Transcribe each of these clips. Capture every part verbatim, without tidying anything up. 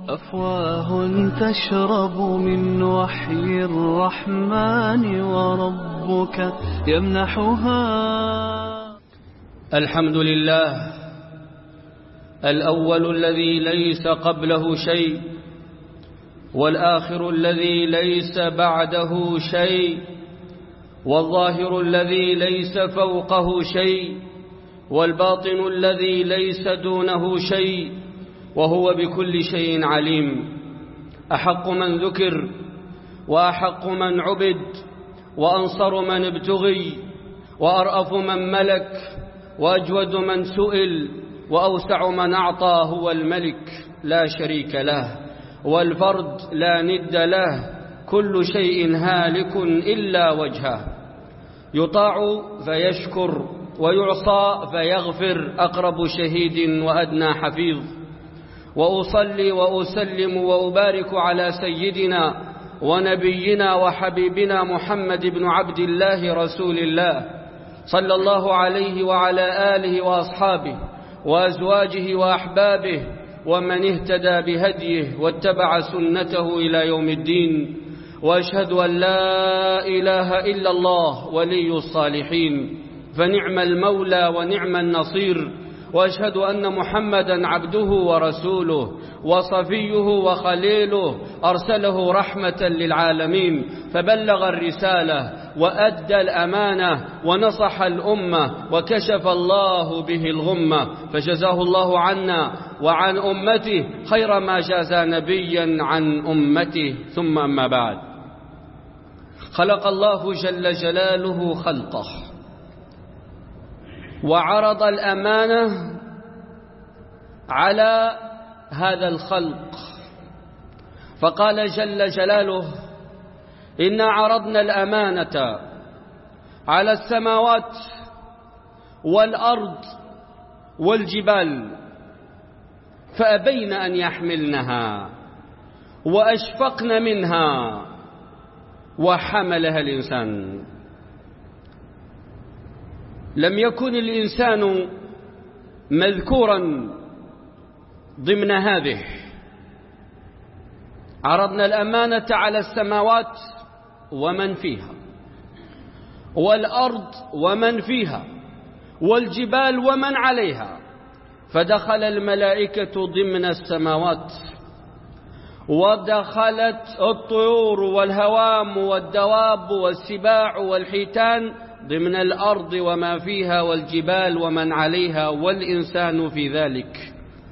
أفواه تشرب من وحي الرحمن وربك يمنحها. الحمد لله الأول الذي ليس قبله شيء، والآخر الذي ليس بعده شيء، والظاهر الذي ليس فوقه شيء، والباطن الذي ليس دونه شيء، وهو بكل شيء عليم. أحق من ذكر، وأحق من عبد، وأنصر من ابتغي، وأرأف من ملك، وأجود من سئل، وأوسع من أعطى، هو الملك لا شريك له، والفرد لا ند له، كل شيء هالك إلا وجهه، يطاع فيشكر، ويعصى فيغفر، أقرب شهيد وأدنى حفيظ. وأصلي وأسلم وأبارك على سيدنا ونبينا وحبيبنا محمد بن عبد الله رسول الله، صلى الله عليه وعلى آله وأصحابه وأزواجه وأحبابه ومن اهتدى بهديه واتبع سنته إلى يوم الدين. وأشهد أن لا إله إلا الله ولي الصالحين، فنعم المولى ونعم النصير. وأشهد أن محمدا عبده ورسوله وصفيه وخليله، أرسله رحمة للعالمين، فبلغ الرسالة وأدى الأمانة ونصح الأمة، وكشف الله به الغمة، فجزاه الله عنا وعن أمته خير ما جازى نبيا عن أمته. ثم أما بعد، خلق الله جل جلاله خلقه، وعرض الأمانة على هذا الخلق، فقال جل جلاله: إنا عرضنا الأمانة على السماوات والأرض والجبال فأبين أن يحملنها وأشفقن منها وحملها الإنسان. لم يكن الإنسان مذكورا ضمن هذه. عرضنا الأمانة على السماوات ومن فيها، والأرض ومن فيها، والجبال ومن عليها، فدخل الملائكة ضمن السماوات، ودخلت الطيور والهوام والدواب والسباع والحيتان ضمن الأرض وما فيها، والجبال ومن عليها، والإنسان في ذلك.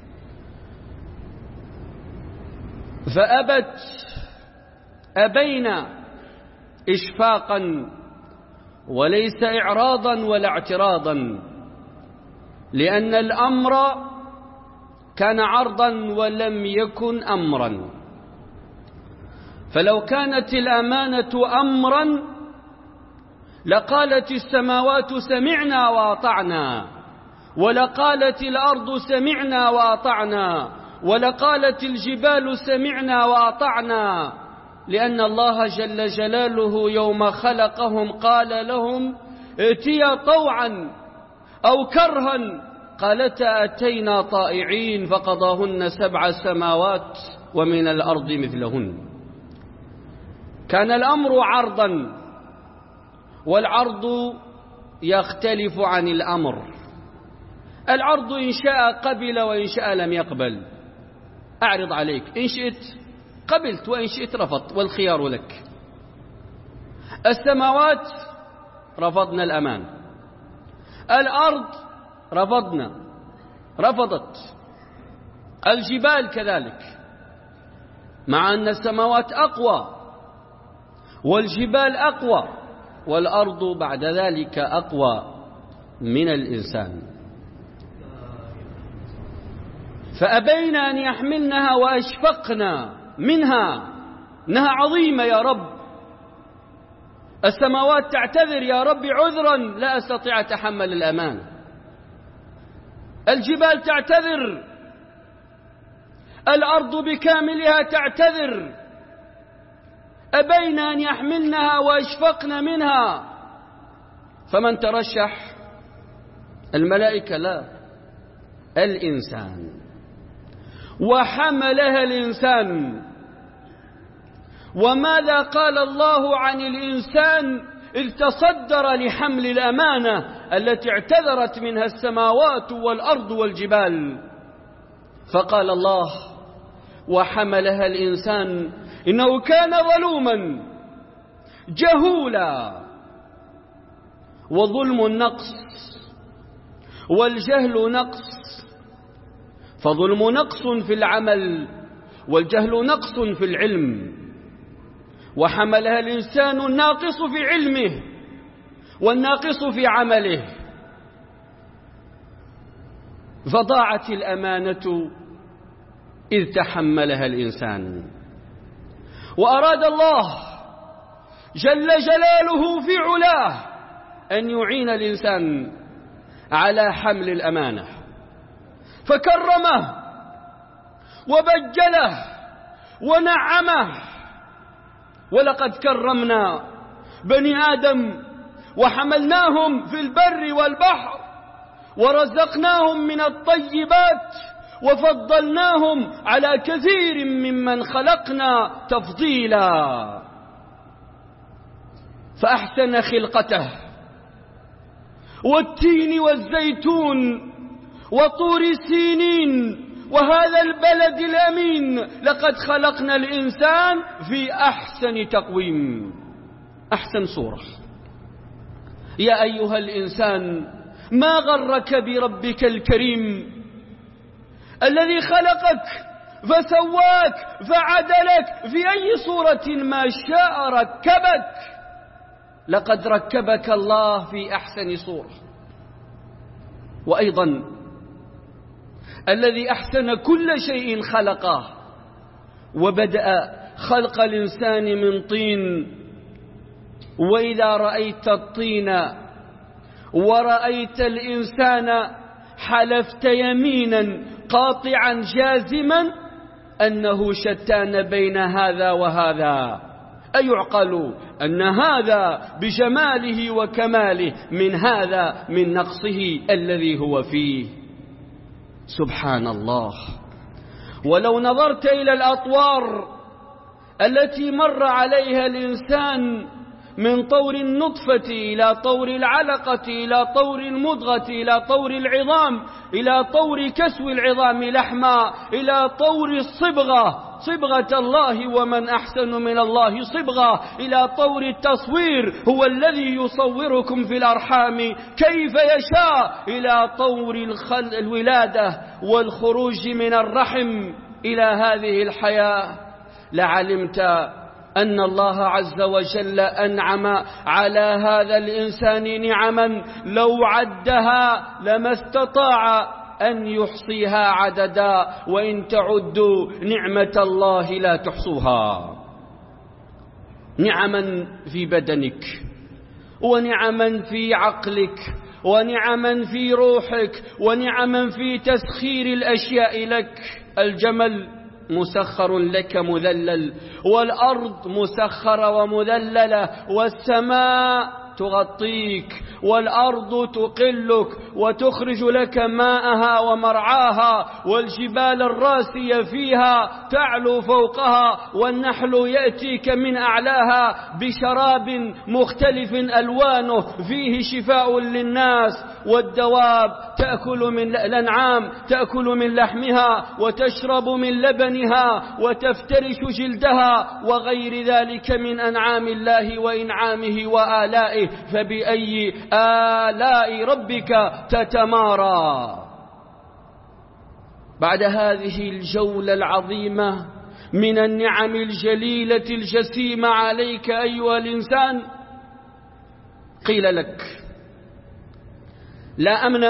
فأبت أبينا إشفاقا وليس إعراضا ولا اعتراضا، لأن الأمر كان عرضا ولم يكن أمرا. فلو كانت الأمانة أمرا لقالت السماوات سمعنا وأطعنا، ولقالت الأرض سمعنا وأطعنا، ولقالت الجبال سمعنا وأطعنا، لأن الله جل جلاله يوم خلقهم قال لهم: ائتيا طوعا أو كرها، قالتا أتينا طائعين، فقضاهن سبع سماوات ومن الأرض مثلهن. كان الأمر عرضا، والعرض يختلف عن الأمر. العرض إن شاء قبل وإن شاء لم يقبل. أعرض عليك، إن شئت قبلت وإن شئت رفضت، والخيار لك. السماوات رفضنا الأمان، الأرض رفضنا رفضت، الجبال كذلك، مع أن السماوات أقوى والجبال أقوى والأرض بعد ذلك أقوى من الإنسان. فأبين أن يحملنها وأشفقنا منها. إنها عظيمة يا رب. السماوات تعتذر: يا رب عذرا لا أستطيع أتحمل الأمان. الجبال تعتذر، الأرض بكاملها تعتذر. أبين أن يحملنها وأشفقن منها. فمن ترشح؟ الملائكة لا، الإنسان. وحملها الإنسان. وماذا قال الله عن الإنسان إذ تصدر لحمل الأمانة التي اعتذرت منها السماوات والأرض والجبال؟ فقال الله: وحملها الإنسان إنه كان ظلوما جهولا. وظلم نقص، والجهل نقص، فظلم نقص في العمل، والجهل نقص في العلم. وحملها الإنسان الناقص في علمه والناقص في عمله، فضاعت الأمانة إذ تحملها الإنسان. وأراد الله جل جلاله في علاه أن يعين الإنسان على حمل الأمانة، فكرمه وبجله ونعمه. ولقد كرمنا بني آدم وحملناهم في البر والبحر ورزقناهم من الطيبات وفضلناهم على كثير ممن خلقنا تفضيلا. فأحسن خلقته، والتين والزيتون وطور سينين وهذا البلد الأمين، لقد خلقنا الإنسان في أحسن تقويم، أحسن صورة. يا أيها الإنسان ما غرك بربك الكريم الذي خلقك فسواك فعدلك في أي صورة ما شاء ركبك. لقد ركبك الله في أحسن صورة. وأيضا الذي أحسن كل شيء خلقه، وبدأ خلق الإنسان من طين. وإذا رأيت الطين ورأيت الإنسان حلفت يمينا قاطعا جازما أنه شتان بين هذا وهذا. أيعقل أن هذا بجماله وكماله من هذا من نقصه الذي هو فيه؟ سبحان الله. ولو نظرت إلى الأطوار التي مر عليها الإنسان من طور النطفة إلى طور العلقة إلى طور المضغة إلى طور العظام إلى طور كسو العظام لحما إلى طور الصبغة صبغة الله ومن أحسن من الله صبغة إلى طور التصوير هو الذي يصوركم في الأرحام كيف يشاء إلى طور الولادة والخروج من الرحم إلى هذه الحياة، لعلمت أن الله عز وجل أنعم على هذا الإنسان نعما لو عدها لما استطاع أن يحصيها عددا، وإن تعدوا نعمة الله لا تحصوها. نعما في بدنك، ونعما في عقلك، ونعما في روحك، ونعما في تسخير الأشياء لك. الجمل مسخر لك مذلل، والأرض مسخرة ومذللة، والسماء تغطيك، والأرض تقلك وتخرج لك ماءها ومرعاها، والجبال الراسية فيها تعلو فوقها، والنحل يأتيك من أعلاها بشراب مختلف ألوانه فيه شفاء للناس، والدواب تأكل من الأنعام تأكل من لحمها وتشرب من لبنها وتفترش جلدها وغير ذلك من أنعام الله وإنعامه وآلائه، فبأي آلاء ربك تتمارى؟ بعد هذه الجولة العظيمة من النعم الجليلة الجسيمة عليك أيها الإنسان، قيل لك: لا أمن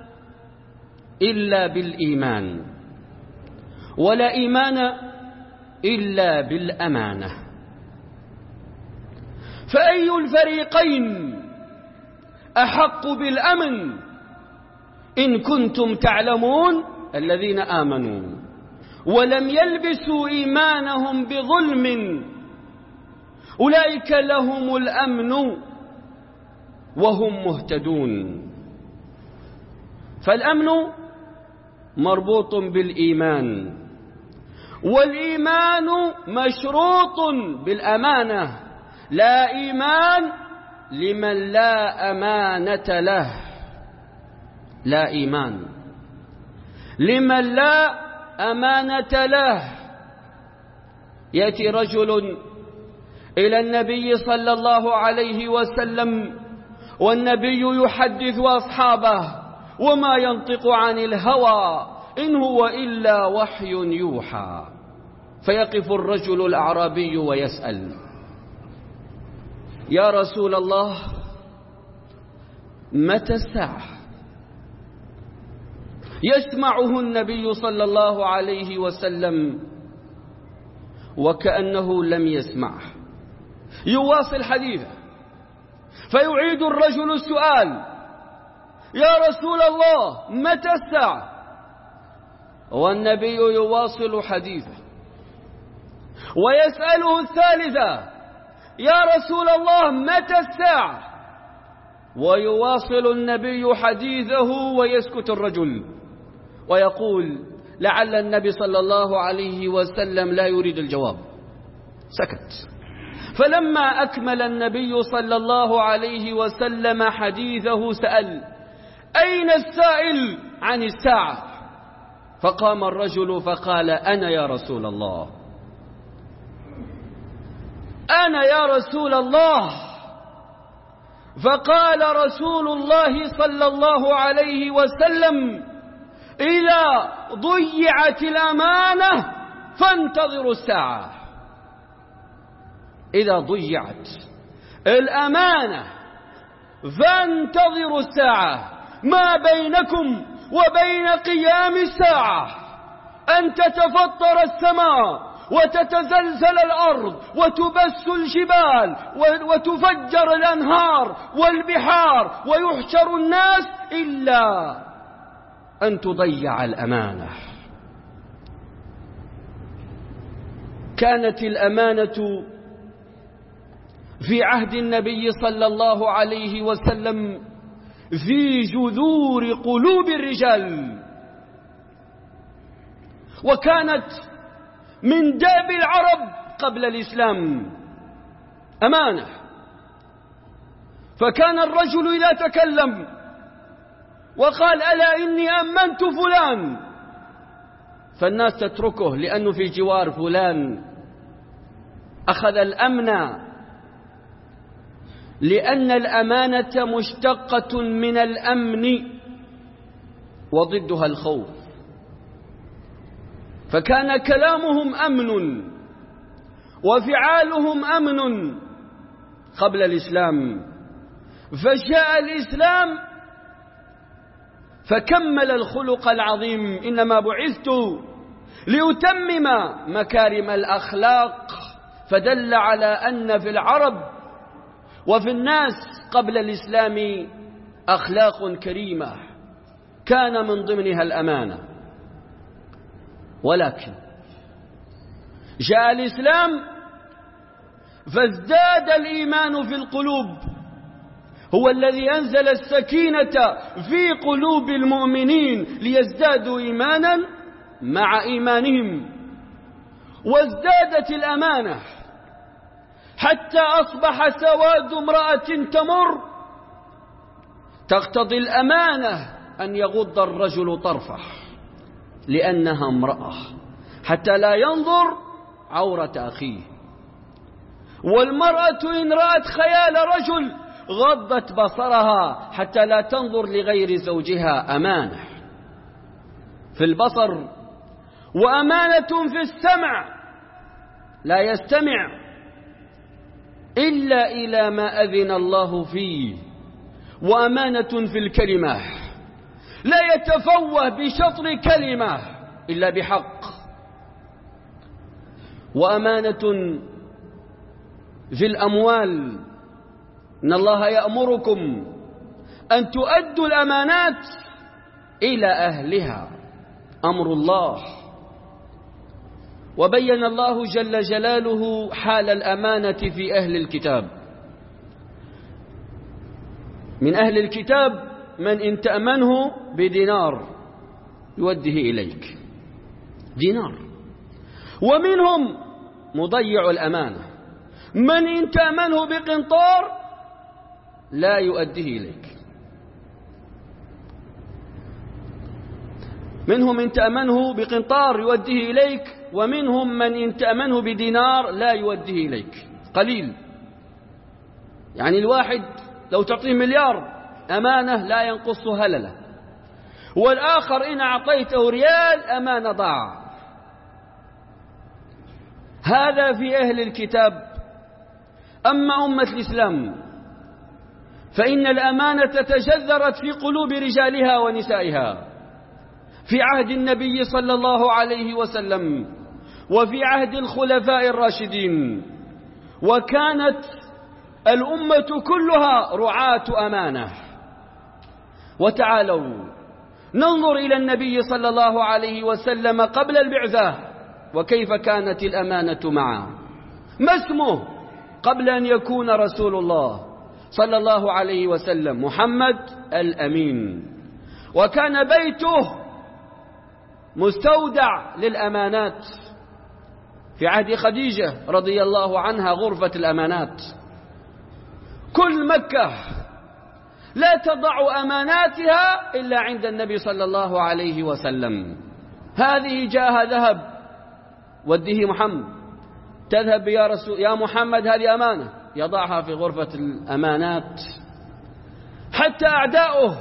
إلا بالإيمان، ولا إيمان إلا بالأمانة. فأي الفريقين أحق بالأمن إن كنتم تعلمون؟ الذين آمنوا ولم يلبسوا إيمانهم بظلم أولئك لهم الأمن وهم مهتدون. فالأمن مربوط بالإيمان، والإيمان مشروط بالأمانة، لا إيمان لمن لا أمانة له، لا إيمان لمن لا أمانة له. يأتي رجل إلى النبي صلى الله عليه وسلم والنبي يحدث أصحابه وما ينطق عن الهوى إن هو إلا وحي يوحى، فيقف الرجل الأعرابي ويسأل: يا رسول الله متى الساعة؟ يسمعه النبي صلى الله عليه وسلم وكأنه لم يسمعه، يواصل حديثه فيعيد الرجل السؤال: يا رسول الله متى الساعة؟ والنبي يواصل حديثه ويسأله الثالثة: يا رسول الله متى الساعة؟ ويواصل النبي حديثه ويسكت الرجل ويقول: لعل النبي صلى الله عليه وسلم لا يريد الجواب، سكت. فلما أكمل النبي صلى الله عليه وسلم حديثه سأل: أين السائل عن الساعة؟ فقام الرجل فقال: أنا يا رسول الله، أنا يا رسول الله. فقال رسول الله صلى الله عليه وسلم: إذا ضيعت الأمانة فانتظروا الساعة. إذا ضيعت الأمانة فانتظروا الساعة. ما بينكم وبين قيام الساعة أن تتفطر السماء وتتزلزل الأرض وتبس الجبال وتفجر الأنهار والبحار ويحشر الناس إلا أن تضيع الأمانة. كانت الأمانة في عهد النبي صلى الله عليه وسلم في جذور قلوب الرجال، وكانت من داب العرب قبل الإسلام أمانة. فكان الرجل إذا تكلم وقال: ألا إني أمنت فلان، فالناس تتركه لأنه في جوار فلان، أخذ الأمن، لأن الأمانة مشتقة من الأمن وضدها الخوف. فكان كلامهم أمن وفعالهم أمن قبل الإسلام، فجاء الإسلام فكمل الخلق العظيم: إنما بعثت لأتمم مكارم الأخلاق. فدل على أن في العرب وفي الناس قبل الإسلام أخلاق كريمة كان من ضمنها الأمانة. ولكن جاء الإسلام فازداد الإيمان في القلوب، هو الذي أنزل السكينة في قلوب المؤمنين ليزدادوا إيمانا مع إيمانهم، وازدادت الأمانة حتى أصبح سواد امرأة تمر تقتضي الأمانة أن يغض الرجل طرفه لأنها امرأة حتى لا ينظر عورة أخيه، والمرأة إن رأت خيال رجل غضت بصرها حتى لا تنظر لغير زوجها. أمانة في البصر، وأمانة في السمع، لا يستمع إلا إلى ما أذن الله فيه، وأمانة في الكلمة، لا يتفوه بشطر كلمة إلا بحق، وأمانة في الأموال. إن الله يأمركم أن تؤدوا الأمانات إلى أهلها، أمر الله. وبين الله جل جلاله حال الأمانة في أهل الكتاب. من أهل الكتاب من إن تأمنه بدينار يوده إليك، دينار، ومنهم مضيع الأمانة، من إن تأمنه بقنطار لا يؤديه إليك. منهم من تأمنه بقنطار يؤديه إليك، ومنهم من إن تأمنه بدينار لا يؤديه إليك. قليل، يعني الواحد لو تعطيه مليار أمانة لا ينقص هللة، والآخر إن أعطيته ريال أمانة ضاع. هذا في أهل الكتاب. أما أمة الإسلام فإن الأمانة تجذرت في قلوب رجالها ونسائها في عهد النبي صلى الله عليه وسلم وفي عهد الخلفاء الراشدين، وكانت الأمة كلها رعاة أمانة. وتعالوا ننظر إلى النبي صلى الله عليه وسلم قبل البعثة وكيف كانت الأمانة معه. ما اسمه قبل أن يكون رسول الله صلى الله عليه وسلم؟ محمد الأمين. وكان بيته مستودع للأمانات. في عهد خديجة رضي الله عنها غرفة الأمانات. كل مكة لا تضع أماناتها إلا عند النبي صلى الله عليه وسلم. هذه جاءها ذهب، وديه محمد، تذهب يا رسول يا محمد هذه أمانة، يضعها في غرفة الأمانات. حتى أعداؤه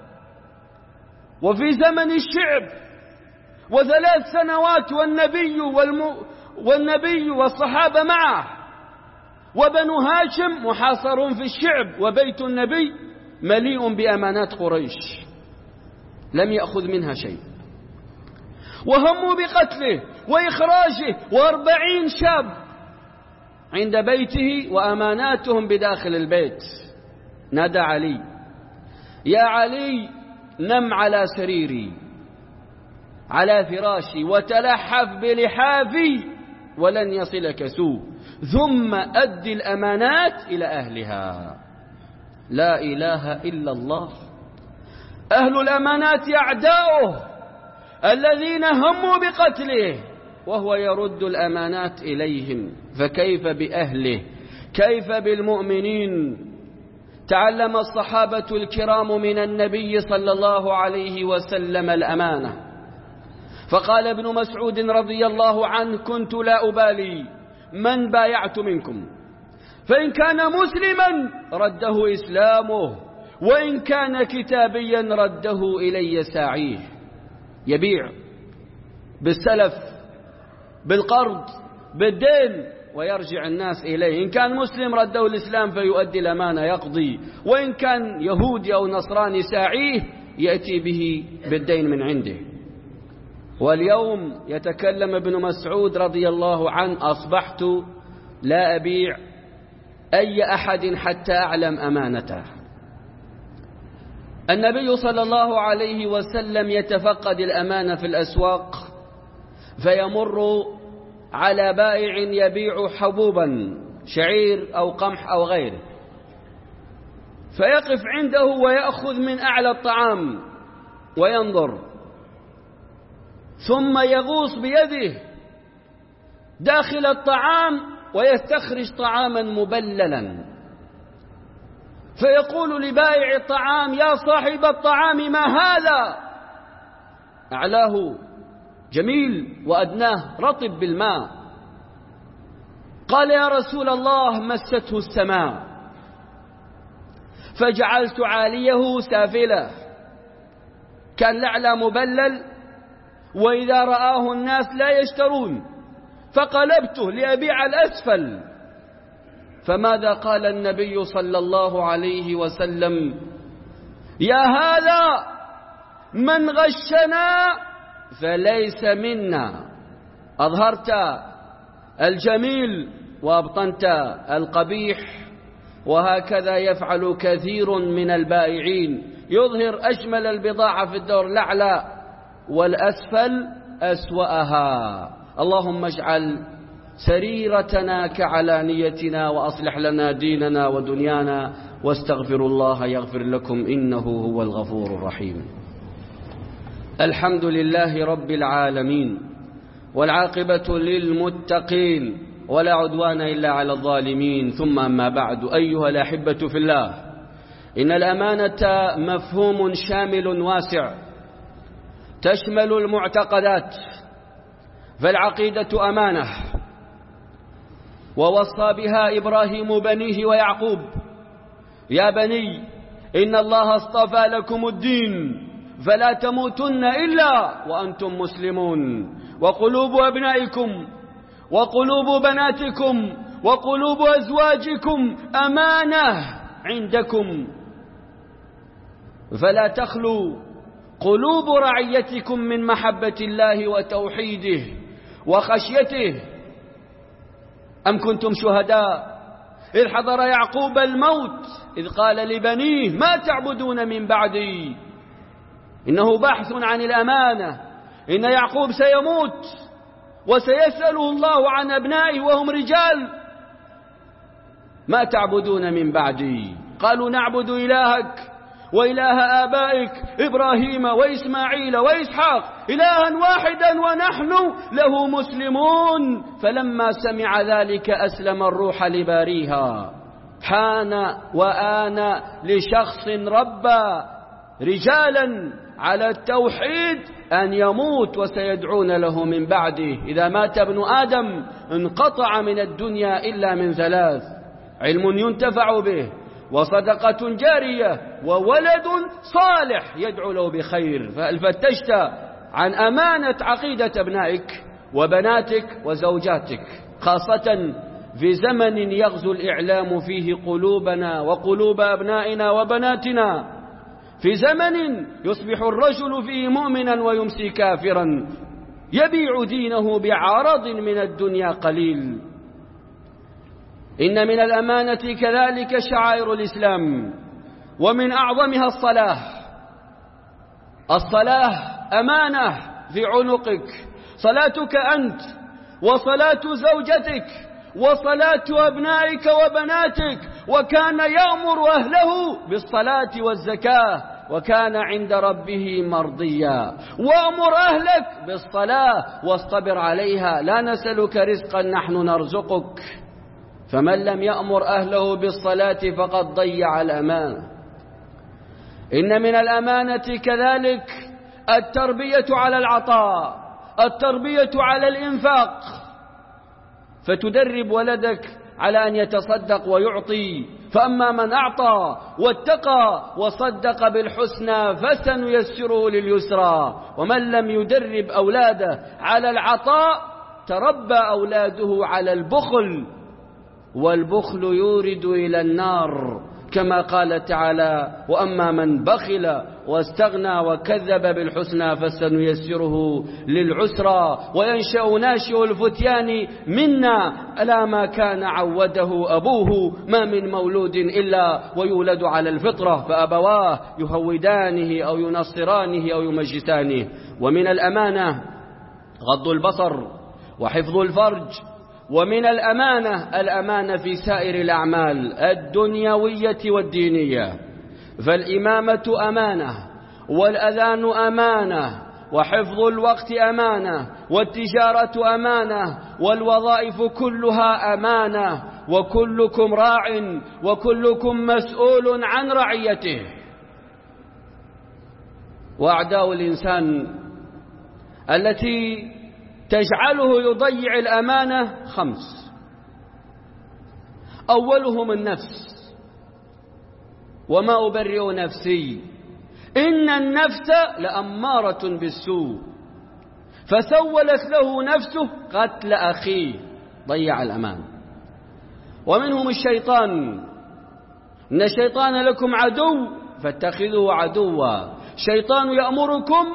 وفي زمن الشعب وثلاث سنوات والنبي والم... والنبي والصحابة معه، وبنو هاشم محاصر في الشعب، وبيت النبي مليء بأمانات قريش لم يأخذ منها شيء، وهموا بقتله وإخراجه، وأربعين شاب عند بيته وأماناتهم بداخل البيت. نادى علي: يا علي نم على سريري على فراشي وتلحف بلحافي ولن يصلك سوء، ثم أد الأمانات إلى أهلها. لا إله إلا الله. أهل الأمانات أعداؤه الذين هموا بقتله وهو يرد الأمانات إليهم، فكيف بأهله؟ كيف بالمؤمنين؟ تعلم الصحابة الكرام من النبي صلى الله عليه وسلم الأمانة، فقال ابن مسعود رضي الله عنه: كنت لا أبالي من بايعت منكم، فإن كان مسلما رده إسلامه، وإن كان كتابيا رده إلي ساعيه. يبيع بالسلف بالقرض بالدين ويرجع الناس إليه. إن كان مسلم رده الإسلام فيؤدي الأمانة يقضي، وإن كان يهودي أو نصراني ساعيه يأتي به بالدين من عنده. واليوم يتكلم ابن مسعود رضي الله عنه: أصبحت لا أبيع أي أحد حتى أعلم أمانته. النبي صلى الله عليه وسلم يتفقد الأمانة في الأسواق، فيمر على بائع يبيع حبوبا شعير أو قمح أو غيره، فيقف عنده ويأخذ من أعلى الطعام وينظر، ثم يغوص بيده داخل الطعام ويستخرج طعاما مبللا، فيقول لبائع الطعام: يا صاحب الطعام ما هذا؟ أعلاه جميل وأدناه رطب بالماء. قال: يا رسول الله مسته السماء فجعلت عاليه سافلة، كان الأعلى مبلل وإذا رآه الناس لا يشترون، فقلبته لأبيع الأسفل. فماذا قال النبي صلى الله عليه وسلم: يا هذا من غشنا فليس منا، أظهرت الجميل وأبطنت القبيح. وهكذا يفعل كثير من البائعين، يظهر أجمل البضاعة في الدور الأعلى والأسفل أسوأها. اللهم اجعل سريرتنا كعلانيتنا، وأصلح لنا ديننا ودنيانا، واستغفر الله يغفر لكم إنه هو الغفور الرحيم. الحمد لله رب العالمين، والعاقبة للمتقين ولا عدوان إلا على الظالمين. ثم أما بعد، أيها الأحبة في الله، إن الأمانة مفهوم شامل واسع تشمل المعتقدات، فالعقيدة أمانة، ووصى بها إبراهيم بنيه ويعقوب: يا بني إن الله اصطفى لكم الدين فلا تموتن إلا وأنتم مسلمون، وقلوب أبنائكم وقلوب بناتكم وقلوب أزواجكم أمانة عندكم، فلا تخلوا قلوب رعيتكم من محبة الله وتوحيده وخشيته. أم كنتم شهداء إذ حضر يعقوب الموت إذ قال لبنيه: ما تعبدون من بعدي؟ إنه بحث عن الأمانة. إن يعقوب سيموت وسيسأله الله عن أبنائه وهم رجال: ما تعبدون من بعدي؟ قالوا: نعبد إلهك وإله آبائك إبراهيم وإسماعيل وإسحاق إلها واحدا ونحن له مسلمون. فلما سمع ذلك أسلم الروح لباريها. حان وآن لشخص ربى رجالا على التوحيد أن يموت وسيدعون له من بعده. إذا مات ابن آدم انقطع من الدنيا إلا من ثلاث: علم ينتفع به، وصدقة جارية، وولد صالح يدعو له بخير. فهل فتشت عن أمانة عقيدة أبنائك وبناتك وزوجاتك، خاصة في زمن يغزو الإعلام فيه قلوبنا وقلوب أبنائنا وبناتنا، في زمن يصبح الرجل فيه مؤمنا ويمسي كافرا، يبيع دينه بعرض من الدنيا قليل. إن من الأمانة كذلك شعائر الإسلام، ومن أعظمها الصلاة. الصلاة أمانة في عنقك، صلاتك أنت وصلاة زوجتك وصلاة أبنائك وبناتك. وكان يأمر أهله بالصلاة والزكاة وكان عند ربه مرضيا. وأمر أهلك بالصلاة واصطبر عليها، لا نسألك رزقا نحن نرزقك. فمن لم يأمر أهله بالصلاة فقد ضيع الأمانة. إن من الأمانة كذلك التربية على العطاء، التربية على الإنفاق، فتدرب ولدك على أن يتصدق ويعطي. فأما من أعطى واتقى وصدق بالحسنى فسنيسره لليسرى. ومن لم يدرب أولاده على العطاء تربى أولاده على البخل، والبخل يورد إلى النار، كما قال تعالى: وأما من بخل واستغنى وكذب بالحسنى فسنيسره للعسرى. وينشأ ناشئ الفتيان منا ألا ما كان عوده أبوه، ما من مولود إلا ويولد على الفطرة، فأبواه يهودانه أو ينصرانه أو يمجسانه. ومن الأمانة غض البصر وحفظ الفرج. ومن الأمانة الأمانة في سائر الأعمال الدنيوية والدينية، فالإمامة أمانة، والأذان أمانة، وحفظ الوقت أمانة، والتجارة أمانة، والوظائف كلها أمانة. وكلكم راع وكلكم مسؤول عن رعيته. وأعداء الإنسان التي تجعله يضيع الأمانة خمس: أولهم النفس، وما أبرئ نفسي إن النفس لأمارة بالسوء، فسولت له نفسه قتل أخيه، ضيع الأمان. ومنهم الشيطان، إن الشيطان لكم عدو فاتخذوه عدوا. شيطان يأمركم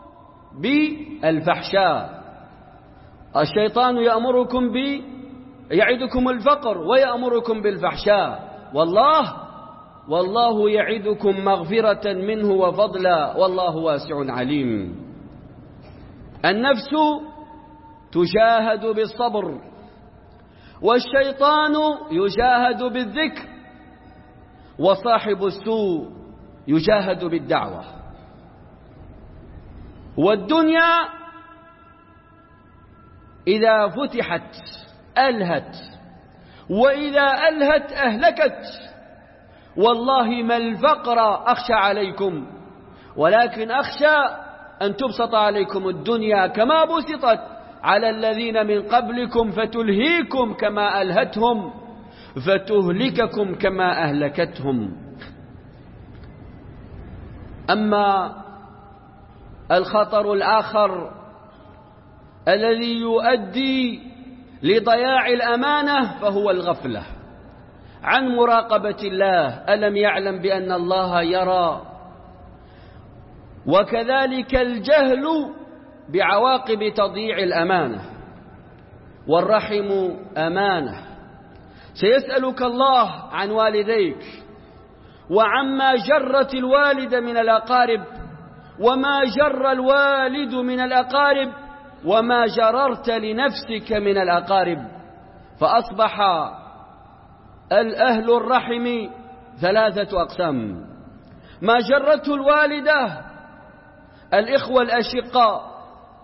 بالفحشاء، الشيطان يأمركم ب يعدكم الفقر ويأمركم بالفحشاء، والله والله يعدكم مغفرة منه وفضلا والله واسع عليم. النفس تجاهد بالصبر، والشيطان يجاهد بالذكر، وصاحب السوء يجاهد بالدعوة. والدنيا إذا فتحت ألهت، وإذا ألهت أهلكت. والله ما الفقر أخشى عليكم، ولكن أخشى أن تبسط عليكم الدنيا كما بسطت على الذين من قبلكم فتلهيكم كما ألهتهم، فتهلككم كما أهلكتهم. أما الخطر الآخر الذي يؤدي لضياع الأمانة فهو الغفلة عن مراقبة الله. ألم يعلم بأن الله يرى؟ وكذلك الجهل بعواقب تضييع الأمانة. والرحم أمانة. سيسألك الله عن والديك وعما جرت الوالد من الأقارب، وما جر الوالد من الأقارب، وما جررت لنفسك من الأقارب. فأصبح الأهل الرحم ثلاثة أقسام: ما جرته الوالدة، الإخوة الأشقاء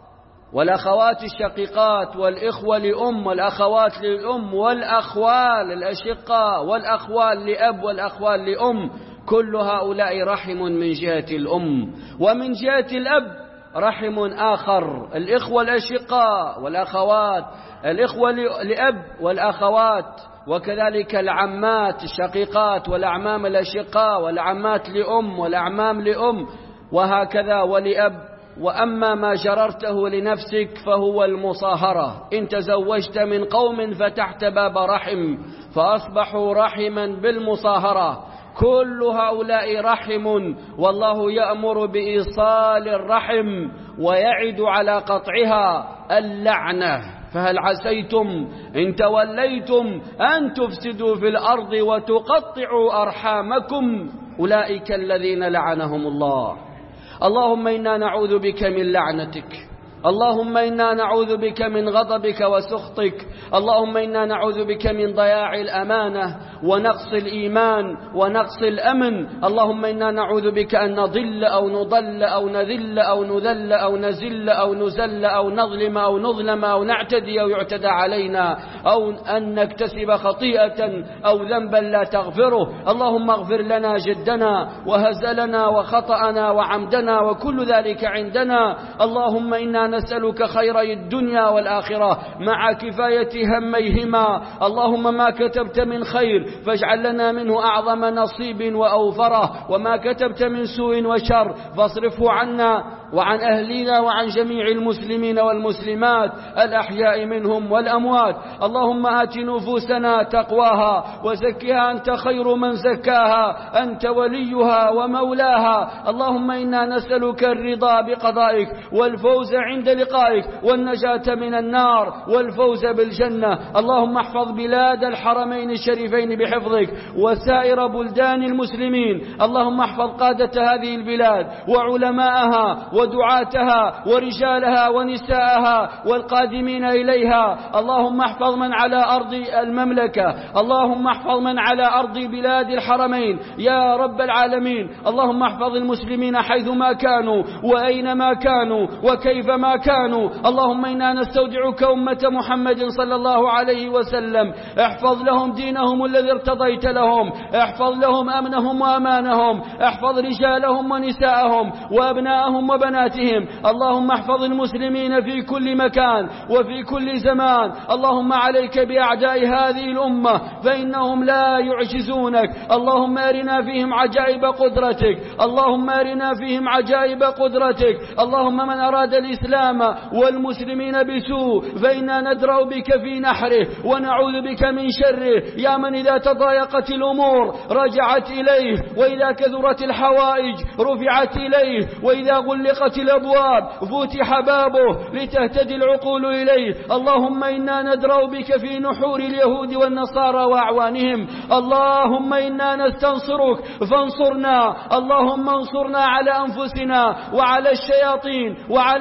والأخوات الشقيقات، والإخوة لأم والأخوات للأم، والأخوال الأشقاء والأخوال لأب والأخوال لأم. كل هؤلاء رحم من جهة الأم. ومن جهة الأب رحم آخر: الإخوة الأشقاء والأخوات، الإخوة لأب والأخوات، وكذلك العمات الشقيقات والأعمام الأشقاء، والعمات لأم والأعمام لأم، وهكذا ولأب. وأما ما جررته لنفسك فهو المصاهرة. إن تزوجت من قوم فتحت باب رحم فأصبحوا رحما بالمصاهرة. كل هؤلاء رحم، والله يأمر بإيصال الرحم ويعد على قطعها اللعنة. فهل عسيتم إن توليتم أن تفسدوا في الأرض وتقطعوا أرحامكم؟ أولئك الذين لعنهم الله. اللهم إنا نعوذ بك من لعنتك، اللهم إنا نعوذ بك من غضبك وسخطك، اللهم إنا نعوذ بك من ضياع الأمانة ونقص الإيمان ونقص الأمن. اللهم إنا نعوذ بك أن نضل أو نضل أو نذل أو نذل أو نزل أو نزل أو نظلم أو نظلم أو نعتدي أو يعتدى علينا، أو أن نكتسب خطيئة أو ذنبا لا تغفره. اللهم اغفر لنا جدنا وهزلنا وخطأنا وعمدنا وكل ذلك عندنا. اللهم إنا نسألك خيري الدنيا والآخرة مع كفاية هميهما. اللهم ما كتبت من خير فاجعل لنا منه أعظم نصيب وأوفره، وما كتبت من سوء وشر فاصرفه عنا وعن أهلنا وعن جميع المسلمين والمسلمات الأحياء منهم والأموات. اللهم آت نفوسنا تقواها وزكها أنت خير من زكاها، أنت وليها ومولاها. اللهم إنا نسألك الرضا بقضائك والفوز عند لقائك والنجاة من النار والفوز بالجنة. اللهم احفظ بلاد الحرمين الشريفين بحفظك وسائر بلدان المسلمين. اللهم احفظ قادة هذه البلاد وعلماءها ودعاتها ورجالها ونساءها والقادمين إليها. اللهم احفظ من على أرض المملكة، اللهم احفظ من على أرض بلاد الحرمين يا رب العالمين. اللهم احفظ المسلمين حيثما كانوا وأينما كانوا وكيفما كانوا. اللهم إنا نستودعك أمة محمد صلى الله عليه وسلم. احفظ لهم دينهم الذي ارتضيت لهم، احفظ لهم أمنهم وأمانهم، احفظ رجالهم ونساءهم وأبناءهم وبناتهم. اللهم احفظ المسلمين في كل مكان وفي كل زمان. اللهم عليك بأعداء هذه الأمة فإنهم لا يعجزونك. اللهم أرنا فيهم عجائب قدرتك، اللهم أرنا فيهم عجائب قدرتك. اللهم من أراد الإسلام والمسلمين بسوء فإنا ندرأ بك في نحره ونعوذ بك من شره. يا من إذا تضايقت الأمور رجعت إليه، وإذا كثرت الحوائج رفعت إليه، وإذا غلقت الأبواب فتح بابه لتهتدي العقول إليه. اللهم إنا ندرأ بك في نحور اليهود والنصارى وأعوانهم. اللهم إنا نستنصرك فانصرنا. اللهم انصرنا على أنفسنا وعلى الشياطين وعلى الهوى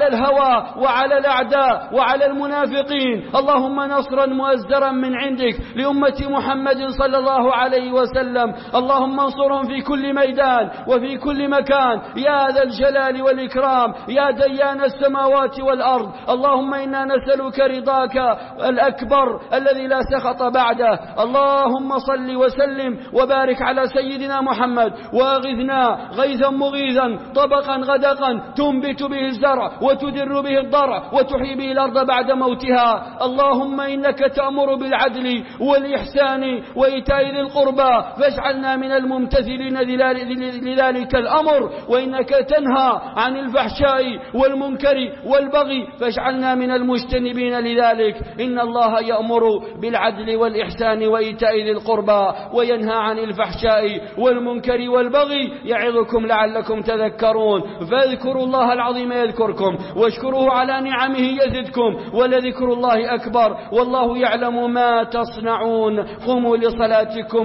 البغاة وعلى الأعداء وعلى المنافقين. اللهم نصرا مؤزرا من عندك لأمة محمد صلى الله عليه وسلم. اللهم انصرهم في كل ميدان وفي كل مكان يا ذا الجلال والإكرام يا ديان السماوات والأرض. اللهم إنا نسألك رضاك الأكبر الذي لا سخط بعده. اللهم صل وسلم وبارك على سيدنا محمد وأغثنا غيثا مغيثا طبقا غدقا تنبت به الزرع وتدر به الضرع وتحيي به الأرض بعد موتها. اللهم إنك تأمر بالعدل والإحسان وإيتاء ذي القربى فاجعلنا من الممتثلين لذلك الأمر، وإنك تنهى عن الفحشاء والمنكر والبغي فاجعلنا من المجتنبين لذلك. إن الله يأمر بالعدل والإحسان وإيتاء ذي القربى وينهى عن الفحشاء والمنكر والبغي يعظكم لعلكم تذكرون. فاذكروا الله العظيم يذكركم واشكروه على نعمه يزدكم ولذكر الله أكبر والله يعلم ما تصنعون. قوموا لصلاتكم.